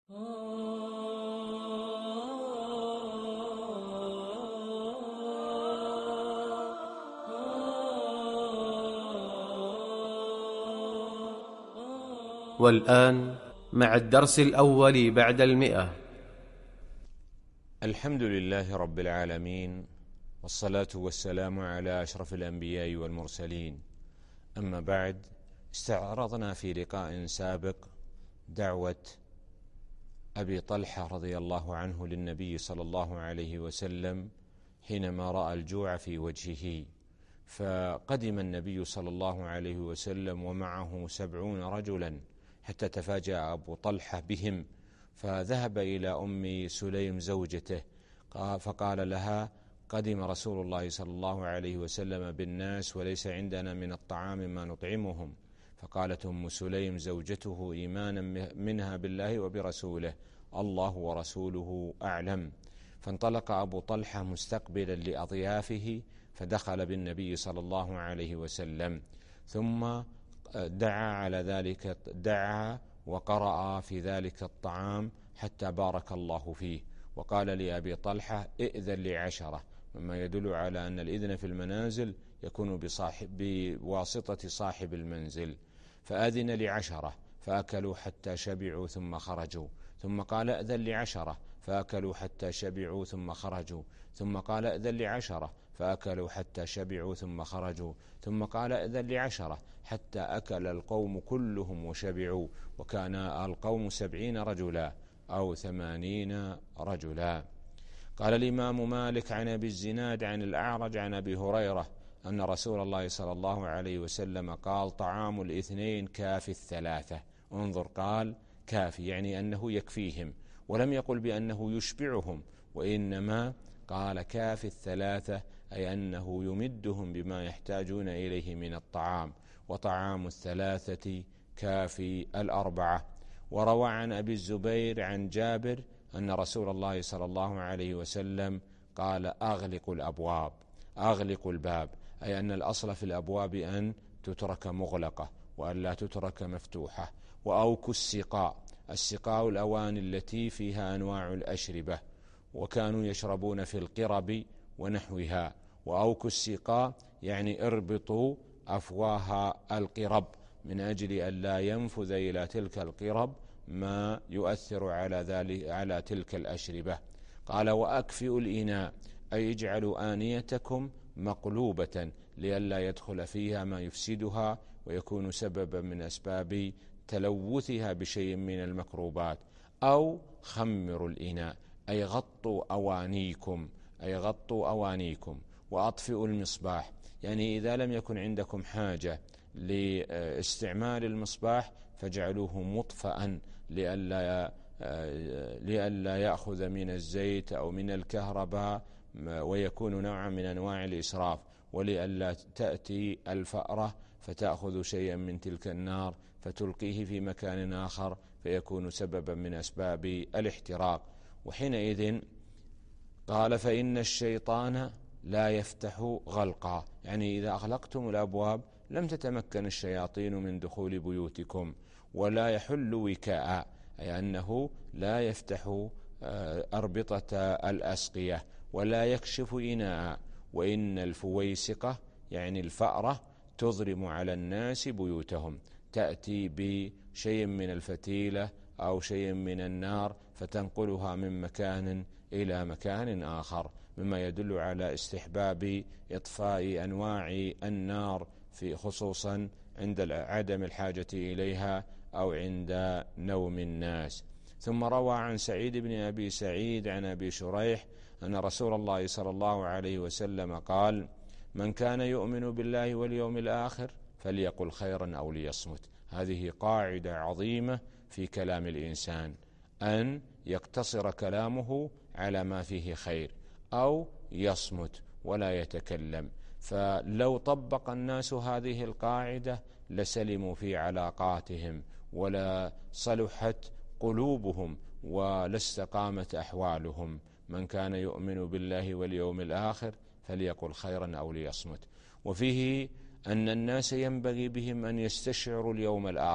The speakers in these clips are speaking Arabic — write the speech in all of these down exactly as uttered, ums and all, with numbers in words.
والآن مع الدرس الأول بعد المئة. الحمد لله رب العالمين، والصلاة والسلام على أشرف الأنبياء والمرسلين. أما بعد، استعرضنا في لقاء سابق دعوة أبي طلحة رضي الله عنه للنبي صلى الله عليه وسلم حينما رأى الجوع في وجهه، فقدم النبي صلى الله عليه وسلم ومعه سبعون رجلا حتى تفاجأ أبو طلحة بهم، فذهب إلى أم سليم زوجته فقال لها: قدم رسول الله صلى الله عليه وسلم بالناس وليس عندنا من الطعام ما نطعمهم. فقالت أم سليم زوجته إيمانا منها بالله وبرسوله: الله ورسوله أعلم. فانطلق أبو طلحة مستقبلا لأضيافه فدخل بالنبي صلى الله عليه وسلم، ثم دعا على ذلك دعا وقرأ في ذلك الطعام حتى بارك الله فيه، وقال لأبي طلحة: ائذن لعشرة، مما يدل على أن الإذن في المنازل يكون بصاحب بواسطة صاحب المنزل. فأذن لعشرة فأكلوا حتى شبعوا ثم خرجوا، ثم قال: أذن لعشرة فأكلوا حتى شبعوا ثم خرجوا، ثم قال: أذن لعشرة فأكلوا حتى شبعوا ثم خرجوا، ثم قال: أذن لعشرة حتى أكل القوم كلهم وشبعوا، وكان القوم سبعين رجلا أو ثمانين رجلا. قال الإمام مالك عن أبي الزناد عن الأعرج عن أبي هريرة أن رسول الله صلى الله عليه وسلم قال: طعام الاثنين كافي الثلاثة. انظر، قال كافي يعني أنه يكفيهم، ولم يقل بأنه يشبعهم، وإنما قال كافي الثلاثة أي أنه يمدهم بما يحتاجون إليه من الطعام، وطعام الثلاثة كافي الأربعة. وروى عن أبي الزبير عن جابر أن رسول الله صلى الله عليه وسلم قال: أغلقوا الأبواب، أغلقوا الباب، أي أن الأصل في الأبواب أن تترك مغلقة وأن لا تترك مفتوحة. وأوكوا السقاء، السقاء الأواني التي فيها أنواع الأشربة، وكانوا يشربون في القرب ونحوها. وأوكوا السقاء يعني اربطوا أفواه القرب من أجل أن لا ينفذ إلى تلك القرب ما يؤثر على ذلك على تلك الأشربة. قال: وأكفئوا الإناء، أي اجعلوا آنيتكم مقلوبة لئلا يدخل فيها ما يفسدها ويكون سببا من أسباب تلوثها بشيء من المكروبات. أو خمروا الإناء، أي غطوا أوانيكم، أي غطوا أوانيكم. وأطفئوا المصباح، يعني إذا لم يكن عندكم حاجة لاستعمال المصباح فاجعلوه مطفأ لئلا لئلا يأخذ من الزيت أو من الكهرباء ويكون نوعا من أنواع الإسراف، ولئلا تأتي الفأرة فتأخذ شيئا من تلك النار فتلقيه في مكان آخر فيكون سببا من أسباب الاحتراق. وحينئذ قال: فإن الشيطان لا يفتح غلقا، يعني إذا أغلقتم الأبواب لم تتمكن الشياطين من دخول بيوتكم، ولا يحل وكاء، أي أنه لا يفتح أربطة الأسقية ولا يكشف إناء. وإن الفويسقة يعني الفأرة تضرم على الناس بيوتهم، تأتي بشيء من الفتيلة أو شيء من النار فتنقلها من مكان إلى مكان آخر، مما يدل على استحباب إطفاء أنواع النار في خصوصا عند عدم الحاجة إليها أو عند نوم الناس. ثم روى عن سعيد بن أبي سعيد عن أبي شريح أن رسول الله صلى الله عليه وسلم قال: من كان يؤمن بالله واليوم الآخر فليقل خيرا أو ليصمت. هذه قاعدة عظيمة في كلام الإنسان، أن يقتصر كلامه على ما فيه خير أو يصمت ولا يتكلم. فلو طبق الناس هذه القاعدة لسلموا في علاقاتهم ولا صلحت قلوبهم ولا استقامت أحوالهم. من كان يؤمن بالله واليوم الآخر فليقل خيرا أو ليصمت. وفيه أن الناس ينبغي بهم أن يستشعروا اليوم الآخر،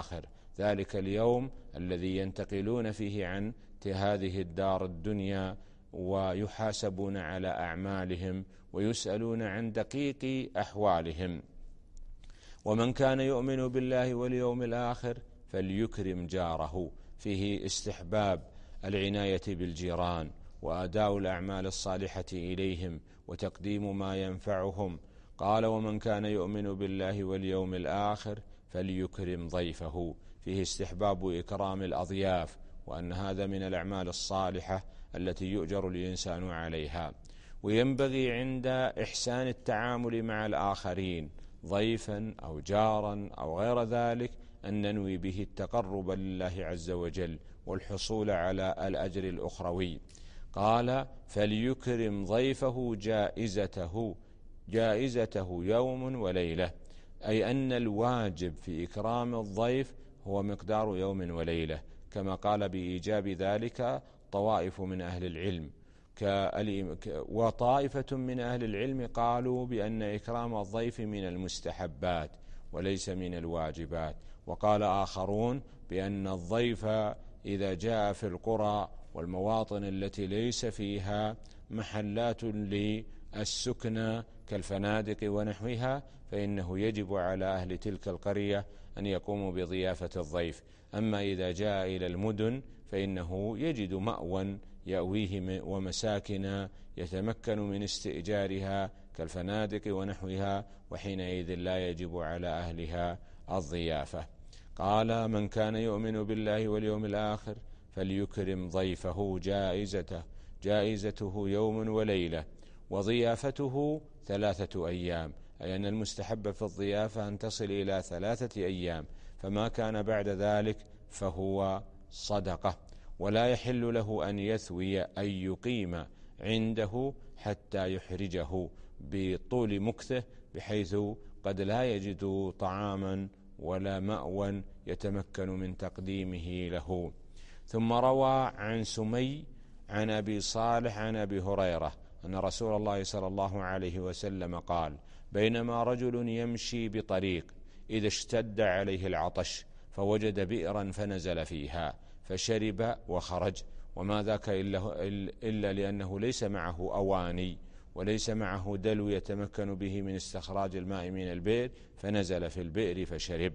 ذلك اليوم الذي ينتقلون فيه عن هذه الدار الدنيا ويحاسبون على أعمالهم ويسألون عن دقيق أحوالهم. ومن كان يؤمن بالله واليوم الآخر فليكرم جاره، فيه استحباب العناية بالجيران وأداء الأعمال الصالحة إليهم وتقديم ما ينفعهم. قال: ومن كان يؤمن بالله واليوم الآخر فليكرم ضيفه، فيه استحباب إكرام الأضياف، وأن هذا من الأعمال الصالحة التي يؤجر الإنسان عليها. وينبغي عند إحسان التعامل مع الآخرين ضيفا أو جارا أو غير ذلك أن ننوي به التقرب لله عز وجل والحصول على الأجر الأخروي. قال: فليكرم ضيفه جائزته جائزته يوم وليلة، أي أن الواجب في إكرام الضيف هو مقدار يوم وليلة، كما قال بإيجاب ذلك طوائف من أهل العلم. وطائفة من أهل العلم قالوا بأن إكرام الضيف من المستحبات وليس من الواجبات. وقال آخرون بأن الضيف إذا جاء في القرى والمواطن التي ليس فيها محلات للسكنى كالفنادق ونحوها فإنه يجب على أهل تلك القرية أن يقوموا بضيافة الضيف. أما إذا جاء إلى المدن فإنه يجد مأوى يأويه ومساكن يتمكن من استئجارها كالفنادق ونحوها، وحينئذ لا يجب على أهلها الضيافة. قال: من كان يؤمن بالله واليوم الآخر فليكرم ضيفه جائزته جائزته يوم وليلة، وضيافته ثلاثة أيام، أي أن المستحب في الضيافة أن تصل إلى ثلاثة أيام، فما كان بعد ذلك فهو صدقة. ولا يحل له أن يثوي أن يقيم عنده حتى يحرجه بطول مكثه، بحيث قد لا يجد طعاما ولا مأوى يتمكن من تقديمه له. ثم روى عن سمي عن أبي صالح عن أبي هريرة أن رسول الله صلى الله عليه وسلم قال: بينما رجل يمشي بطريق إذا اشتد عليه العطش فوجد بئرا فنزل فيها فشرب وخرج، وما ذاك إلا, إلا لأنه ليس معه أواني وليس معه دلو يتمكن به من استخراج الماء من البئر، فنزل في البئر فشرب.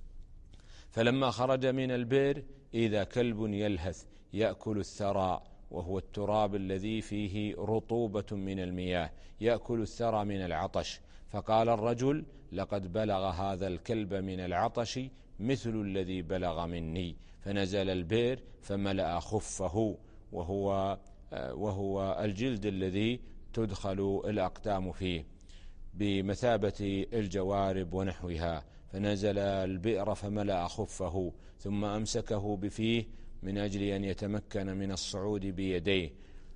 فلما خرج من البئر إذا كلب يلهث يأكل الثرى، وهو التراب الذي فيه رطوبة من المياه، يأكل الثرى من العطش. فقال الرجل: لقد بلغ هذا الكلب من العطش مثل الذي بلغ مني، فنزل البئر فملأ خفه، وهو, وهو الجلد الذي تدخل الأقدام فيه بمثابة الجوارب ونحوها، فنزل البئر فملأ خفه، ثم أمسكه بفيه من أجل أن يتمكن من الصعود بيديه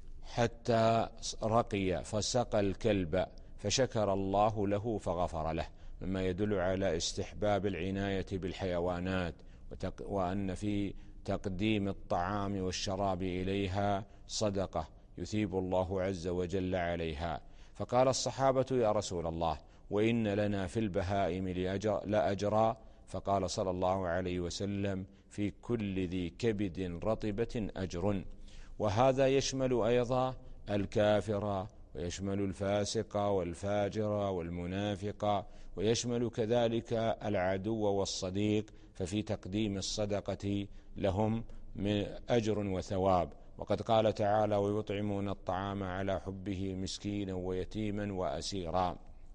حتى رقي فسقى الكلب، فشكر الله له فغفر له، مما يدل على استحباب العناية بالحيوانات، وأن في تقديم الطعام والشراب إليها صدقة يثيب الله عز وجل عليها. فقال الصحابة: يا رسول الله، وإن لنا في البهائم لأجرا؟ فقال صلى الله عليه وسلم: في كل ذي كبد رطبة أجر. وهذا يشمل أيضا الكافر، ويشمل الفاسق والفاجر والمنافق، ويشمل كذلك العدو والصديق، ففي تقديم الصدقة لهم من أجر وثواب. وقد قال تعالى: ويطعمون الطعام على حبه مسكينا ويتيما وأسيرا.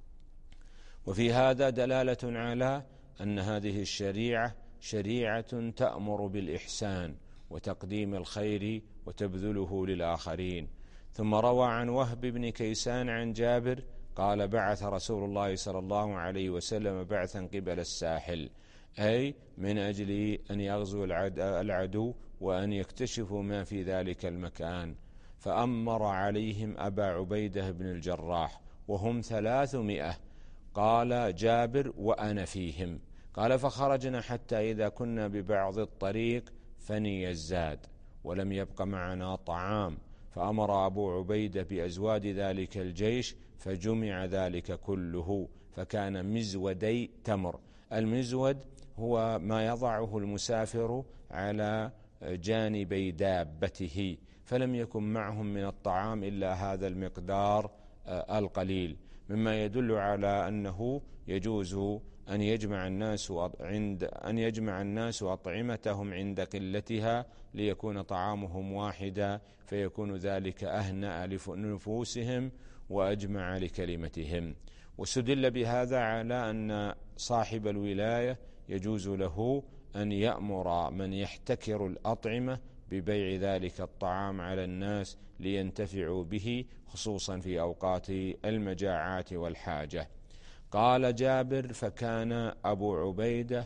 وفي هذا دلالة على أن هذه الشريعة شريعة تأمر بالإحسان وتقديم الخير وتبذله للآخرين. ثم روى عن وهب بن كيسان عن جابر قال: بعث رسول الله صلى الله عليه وسلم بعثا قبل الساحل، أي من أجل أن يغزو العدو وأن يكتشفوا ما في ذلك المكان، فأمر عليهم أبا عبيدة بن الجراح وهم ثلاثمائة. قال جابر: وأنا فيهم. قال: فخرجنا حتى إذا كنا ببعض الطريق فني الزاد ولم يبق معنا طعام، فأمر أبو عبيدة بأزواد ذلك الجيش فجمع ذلك كله، فكان مزودي تمر. المزود هو ما يضعه المسافر على جانبي دابته، فلم يكن معهم من الطعام إلا هذا المقدار القليل، مما يدل على أنه يجوز أن يجمع الناس عند أن يجمع الناس أطعمتهم عند قلتها ليكون طعامهم واحدا، فيكون ذلك أهنأ لنفوسهم وأجمع لكلمتهم. واستدل بهذا على أن صاحب الولاية يجوز له أن يأمر من يحتكر الأطعمة ببيع ذلك الطعام على الناس لينتفعوا به، خصوصا في أوقات المجاعات والحاجة. قال جابر: فكان أبو عبيدة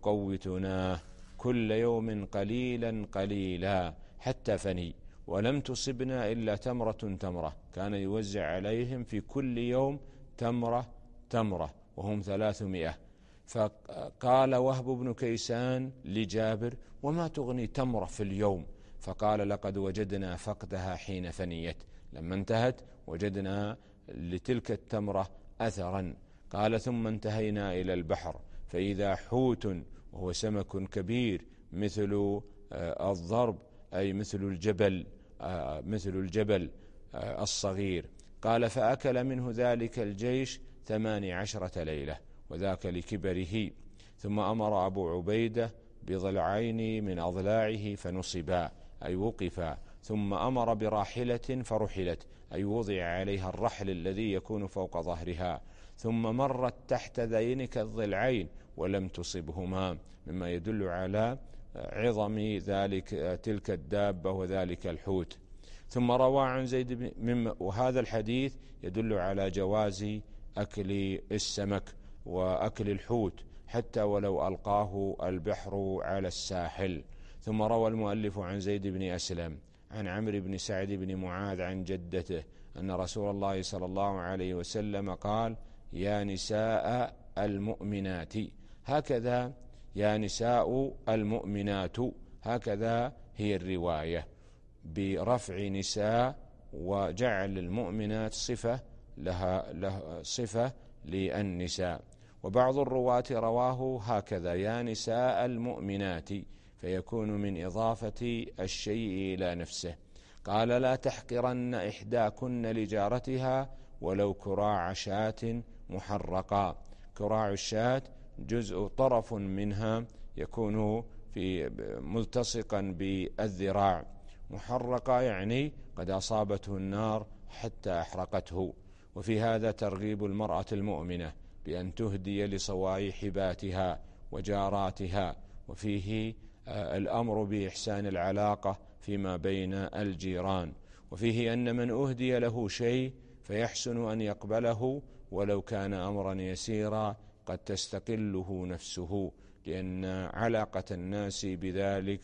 يقوتنا كل يوم قليلا قليلا حتى فني، ولم تصبنا إلا تمرة تمرة. كان يوزع عليهم في كل يوم تمرة تمرة، وهم ثلاثمائة. فقال وهب بن كيسان لجابر: وما تغني تمرة في اليوم؟ فقال: لقد وجدنا فقدها حين فنيت، لما انتهت وجدنا لتلك التمرة أثرا. قال: ثم انتهينا إلى البحر فإذا حوت، وهو سمك كبير مثل الضرب، أي مثل الجبل مثل الجبل الصغير. قال: فأكل منه ذلك الجيش ثماني عشرة ليلة، وذاك لكبره. ثم أمر أبو عبيدة بضلعين من أضلاعه فنصبا، أي وقفا. ثم أمر براحلة فرحلت، أي وضع عليها الرحل الذي يكون فوق ظهرها، ثم مرت تحت ذينك الضلعين ولم تصبهما، مما يدل على عظم ذلك تلك الدابة وذلك الحوت. ثم روى عن زيد بن، وهذا الحديث يدل على جواز أكل السمك وأكل الحوت حتى ولو ألقاه البحر على الساحل. ثم روى المؤلف عن زيد بن أسلم عن عمرو بن سعد بن معاذ عن جدته أن رسول الله صلى الله عليه وسلم قال: يا نساء المؤمنات، هكذا يا نساء المؤمنات، هكذا هي الرواية برفع نساء وجعل المؤمنات صفة لها, لها صفة للنساء. وبعض الرواة رواه هكذا: يا نساء المؤمنات، فيكون من إضافة الشيء إلى نفسه. قال: لا تحقرن إحداكن لجارتها ولو كراع شاة محرقا. كراع الشاة جزء طرف منها يكون في ملتصقا بالذراع، محرقا يعني قد أصابته النار حتى أحرقته. وفي هذا ترغيب المرأة المؤمنة بأن تهدي لصواحباتها وجاراتها، وفيه الأمر بإحسان العلاقة فيما بين الجيران، وفيه أن من أهدي له شيء فيحسن أن يقبله ولو كان أمرا يسيرا قد تستقله نفسه، لأن علاقة الناس بذلك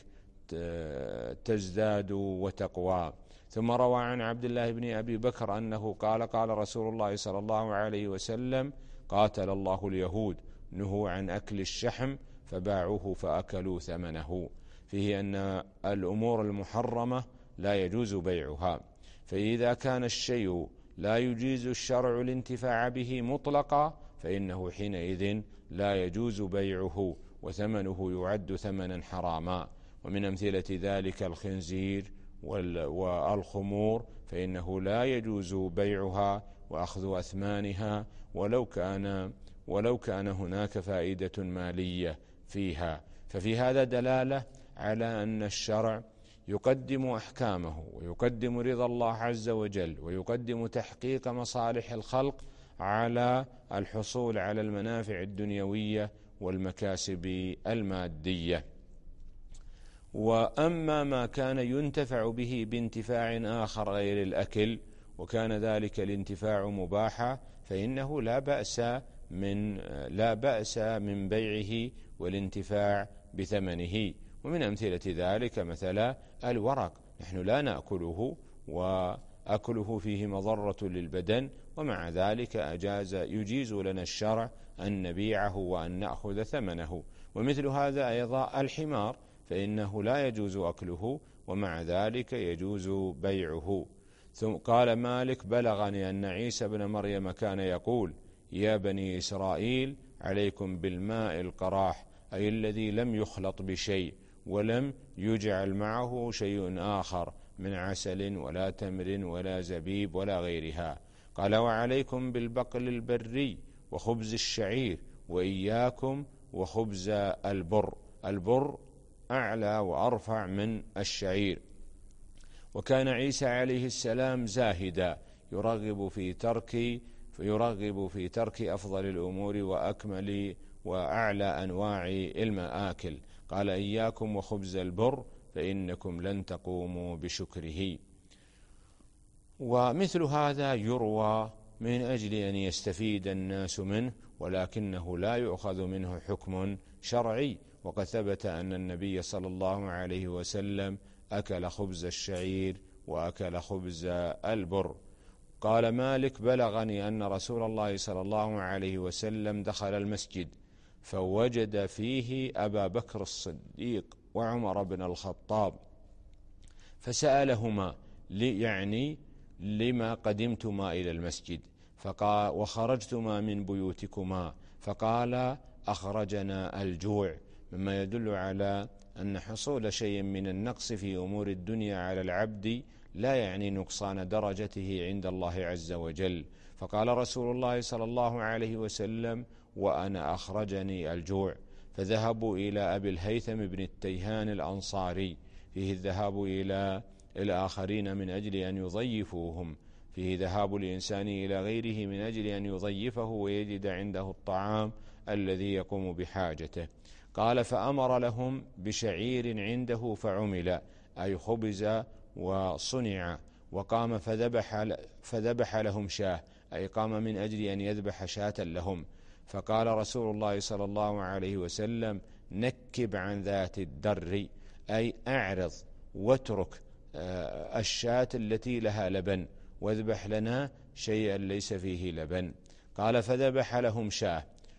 تزداد وتقوى. ثم روى عن عبد الله بن أبي بكر أنه قال: قال رسول الله صلى الله عليه وسلم: قاتل الله اليهود، نهوا عن أكل الشحم فباعوه فأكلوا ثمنه. فيه أن الأمور المحرمة لا يجوز بيعها، فإذا كان الشيء لا يجيز الشرع الانتفاع به مطلقا فإنه حينئذ لا يجوز بيعه، وثمنه يعد ثمنا حراما. ومن أمثلة ذلك الخنزير والخمور، فإنه لا يجوز بيعها وأخذ أثمانها ولو كان ولو كان هناك فائدة مالية فيها. ففي هذا دلالة على أن الشرع يقدم أحكامه ويقدم رضا الله عز وجل ويقدم تحقيق مصالح الخلق على الحصول على المنافع الدنيوية والمكاسب المادية. وأما ما كان ينتفع به بانتفاع آخر غير الأكل وكان ذلك الانتفاع مباحا فإنه لا بأس من لا بأس من بيعه والانتفاع بثمنه. ومن أمثلة ذلك مثلا الورق، نحن لا نأكله وأكله فيه مضرة للبدن، ومع ذلك أجاز يجيز لنا الشرع أن نبيعه وأن نأخذ ثمنه. ومثل هذا أيضا الحمار، فإنه لا يجوز أكله ومع ذلك يجوز بيعه. ثم قال مالك: بلغني أن عيسى بن مريم كان يقول: يا بني إسرائيل عليكم بالماء القراح أي الذي لم يخلط بشيء ولم يجعل معه شيء آخر من عسل ولا تمر ولا زبيب ولا غيرها. قال وعليكم بالبقل البري وخبز الشعير وإياكم وخبز البر. البر أعلى وأرفع من الشعير. وكان عيسى عليه السلام زاهدا يرغب في ترك يرغب في ترك أفضل الأمور وأكمل وأعلى أنواع المآكل. قال إياكم وخبز البر فإنكم لن تقوموا بشكره. ومثل هذا يروى من أجل أن يستفيد الناس منه، ولكنه لا يؤخذ منه حكم شرعي. وقد ثبت أن النبي صلى الله عليه وسلم أكل خبز الشعير وأكل خبز البر. قال مالك بلغني أن رسول الله صلى الله عليه وسلم دخل المسجد فوجد فيه أبا بكر الصديق وعمر بن الخطاب فسألهما يعني لما قدمتما إلى المسجد فقال وخرجتما من بيوتكما؟ فقال أخرجنا الجوع، مما يدل على أن حصول شيء من النقص في أمور الدنيا على العبد لا يعني نقصان درجته عند الله عز وجل. فقال رسول الله صلى الله عليه وسلم وأنا أخرجني الجوع. فذهبوا إلى أبي الهيثم بن التيهان الأنصاري، فيه الذهاب إلى الآخرين من أجل أن يضيفوهم، فيه ذهاب الإنسان إلى غيره من أجل أن يضيفه ويجد عنده الطعام الذي يقوم بحاجته. قال فأمر لهم بشعير عنده فعمل، أي خبز وصنع، وقام فذبح, فذبح لهم شاه، أي قام من أجل أن يذبح شاة لهم. فقال رسول الله صلى الله عليه وسلم نكب عن ذات الدر، أي أعرض واترك الشاة التي لها لبن واذبح لنا شيئا ليس فيه لبن. قال فذبح لهم شاه،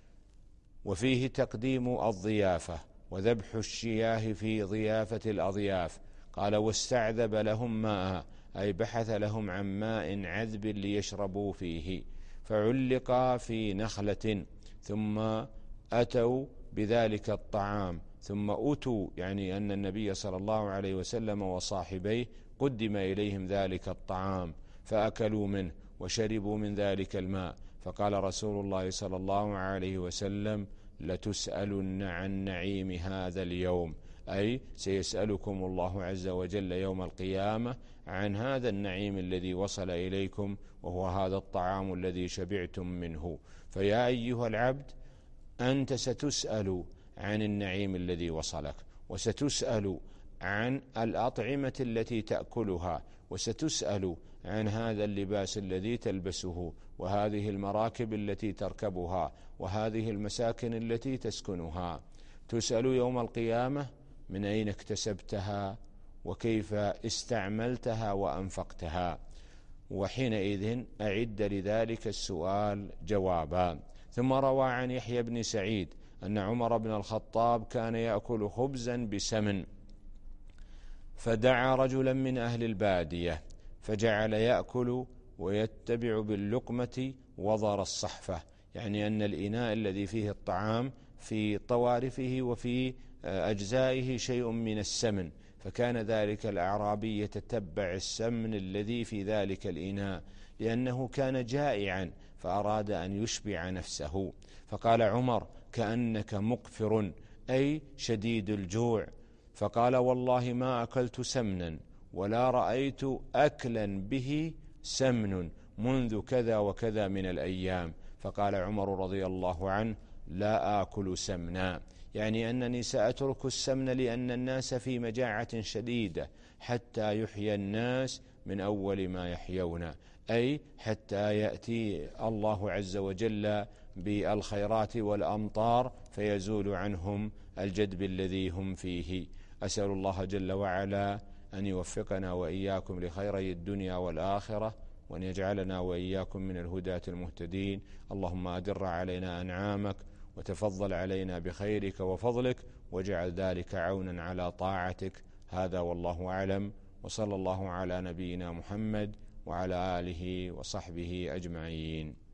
وفيه تقديم الضيافة وذبح الشياه في ضيافة الأضياف. قال واستعذب لهم ماء، أي بحث لهم عن ماء عذب ليشربوا فيه، فعلق في نخلة، ثم أتوا بذلك الطعام، ثم أتوا يعني أن النبي صلى الله عليه وسلم وصاحبيه قدم إليهم ذلك الطعام فأكلوا منه وشربوا من ذلك الماء. فقال رسول الله صلى الله عليه وسلم لتسألن عن نعيم هذا اليوم، أي سيسألكم الله عز وجل يوم القيامة عن هذا النعيم الذي وصل إليكم، وهو هذا الطعام الذي شبعتم منه. فيا أيها العبد أنت ستسأل عن النعيم الذي وصلك، وستسأل عن الأطعمة التي تأكلها، وستسأل عن هذا اللباس الذي تلبسه، وهذه المراكب التي تركبها، وهذه المساكن التي تسكنها. تسأل يوم القيامة من أين اكتسبتها وكيف استعملتها وأنفقتها، وحينئذ أعد لذلك السؤال جوابا. ثم روى عن يحيى بن سعيد أن عمر بن الخطاب كان يأكل خبزا بسمن، فدعا رجلا من أهل البادية فجعل يأكل ويتبع باللقمة وضر الصحفة، يعني أن الإناء الذي فيه الطعام في طوارفه وفي أجزائه شيء من السمن، فكان ذلك الأعرابي يتتبع السمن الذي في ذلك الإناء لأنه كان جائعا فأراد أن يشبع نفسه. فقال عمر كأنك مقفر، أي شديد الجوع. فقال والله ما أكلت سمنا ولا رأيت أكلا به سمن منذ كذا وكذا من الأيام. فقال عمر رضي الله عنه لا آكل سمنا، يعني أنني سأترك السمن لأن الناس في مجاعة شديدة حتى يحيى الناس من أول ما يحيون، أي حتى يأتي الله عز وجل بالخيرات والأمطار فيزول عنهم الجدب الذي هم فيه. أسأل الله جل وعلا أن يوفقنا وإياكم لخيري الدنيا والآخرة، وأن يجعلنا وإياكم من الهداة المهتدين. اللهم أدر علينا أنعامك وتفضل علينا بخيرك وفضلك، واجعل ذلك عونا على طاعتك. هذا والله أعلم، وصلى الله على نبينا محمد وعلى آله وصحبه أجمعين.